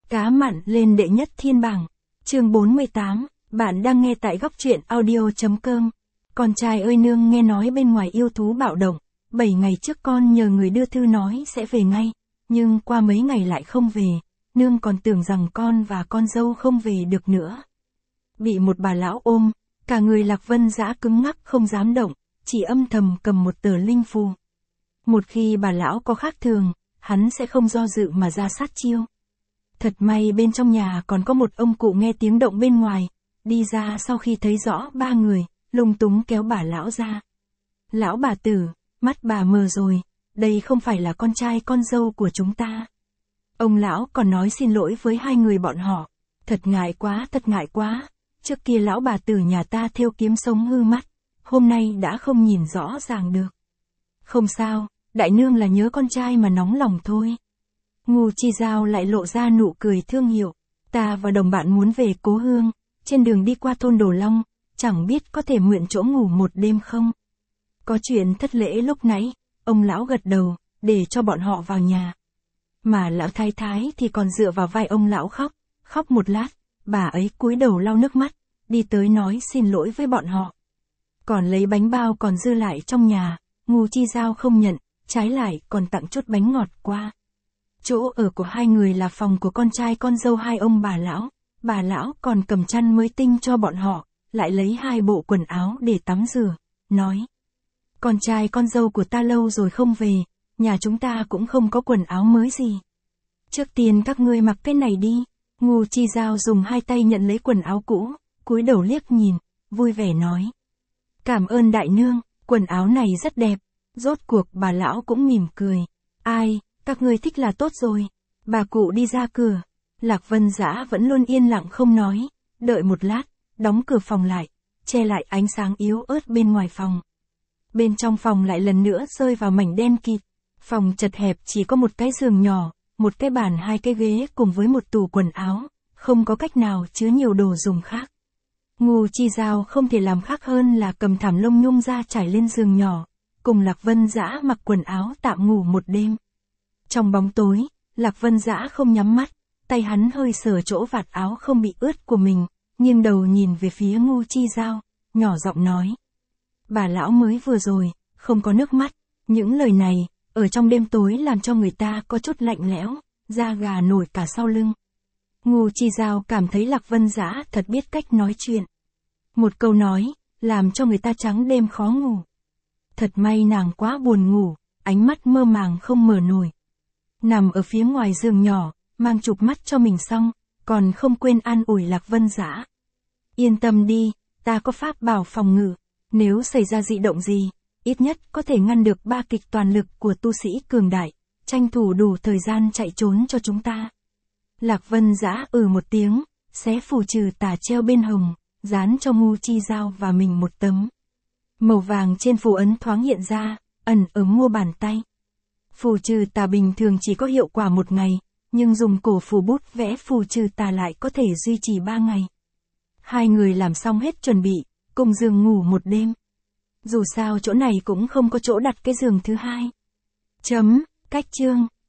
Cá mặn lên đệ nhất thiên bảng. Chương 48, bạn đang nghe tại góc truyện audio.com. Con trai ơi, nương nghe nói bên ngoài yêu thú bạo động, 7 ngày trước con nhờ người đưa thư nói sẽ về ngay, nhưng qua mấy ngày lại không về, nương còn tưởng rằng con và con dâu không về được nữa. Bị một bà lão ôm, cả người Lạc Vân Dã cứng ngắc không dám động, chỉ âm thầm cầm một tờ linh phù. Một khi bà lão có khác thường, hắn sẽ không do dự mà ra sát chiêu. Thật may bên trong nhà còn có một ông cụ nghe tiếng động bên ngoài, đi ra sau khi thấy rõ ba người, lung túng kéo bà lão ra. Lão bà tử, mắt bà mờ rồi, đây không phải là con trai con dâu của chúng ta. Ông lão còn nói xin lỗi với hai người bọn họ. Thật ngại quá, trước kia lão bà tử nhà ta thêu kiếm sống hư mắt, hôm nay đã không nhìn rõ ràng được. Không sao, đại nương là nhớ con trai mà nóng lòng thôi. Ngưu Chi Giao lại lộ ra nụ cười thương hiệu. Ta và đồng bạn muốn về cố hương, trên đường đi qua thôn Đồ Long, chẳng biết có thể mượn chỗ ngủ một đêm không? Có chuyện thất lễ lúc nãy, ông lão gật đầu, để cho bọn họ vào nhà. Mà lão thái thái thì còn dựa vào vai ông lão khóc một lát, bà ấy cúi đầu lau nước mắt, đi tới nói xin lỗi với bọn họ. Còn lấy bánh bao còn dư lại trong nhà, Ngưu Chi Giao không nhận, trái lại còn tặng chút bánh ngọt qua. Chỗ ở của hai người là phòng của con trai con dâu hai ông bà lão còn cầm chăn mới tinh cho bọn họ, lại lấy 2 bộ quần áo để tắm rửa, nói. Con trai con dâu của ta lâu rồi không về, nhà chúng ta cũng không có quần áo mới gì. Trước tiên các ngươi mặc cái này đi. Ngưu Chi Giao dùng 2 tay nhận lấy quần áo cũ, cúi đầu liếc nhìn, vui vẻ nói. Cảm ơn đại nương, quần áo này rất đẹp. Rốt cuộc bà lão cũng mỉm cười. Ai, các ngươi thích là tốt rồi. Bà cụ đi ra cửa. Lạc Vân Dã vẫn luôn yên lặng không nói, đợi một lát, đóng cửa phòng lại, che lại ánh sáng yếu ớt bên ngoài phòng. Bên trong phòng lại lần nữa rơi vào mảnh đen kịt. Phòng chật hẹp chỉ có một cái giường nhỏ, một cái bàn 2 cái ghế cùng với một tủ quần áo, không có cách nào chứa nhiều đồ dùng khác. Ngưu Chi Giao không thể làm khác hơn là cầm thảm lông nhung ra trải lên giường nhỏ, cùng Lạc Vân Dã mặc quần áo tạm ngủ một đêm. Trong bóng tối, Lạc Vân Dã không nhắm mắt, tay hắn hơi sờ chỗ vạt áo không bị ướt của mình, nghiêng đầu nhìn về phía Ngưu Chi Giao, nhỏ giọng nói. Bà lão mới vừa rồi, không có nước mắt, những lời này, ở trong đêm tối làm cho người ta có chút lạnh lẽo, da gà nổi cả sau lưng. Ngưu Chi Giao cảm thấy Lạc Vân Dã thật biết cách nói chuyện. Một câu nói, làm cho người ta trắng đêm khó ngủ. Thật may nàng quá buồn ngủ, ánh mắt mơ màng không mở nổi. Nằm ở phía ngoài giường nhỏ, mang chụp mắt cho mình xong, còn không quên an ủi Lạc Vân Dã. Yên tâm đi, ta có pháp bảo phòng ngự, nếu xảy ra dị động gì, ít nhất có thể ngăn được 3 kích toàn lực của tu sĩ cường đại, tranh thủ đủ thời gian chạy trốn cho chúng ta. Lạc Vân Dã một tiếng, xé phù trừ tà treo bên hồng, dán cho Ngưu Chi Giao và mình một tấm. Màu vàng trên phù ấn thoáng hiện ra, ẩn ở mu bàn tay. Phù trừ tà bình thường chỉ có hiệu quả 1 ngày, nhưng dùng cổ phù bút vẽ phù trừ tà lại có thể duy trì 3 ngày. Hai người làm xong hết chuẩn bị, cùng giường ngủ một đêm. Dù sao chỗ này cũng không có chỗ đặt cái giường thứ hai. Cách chương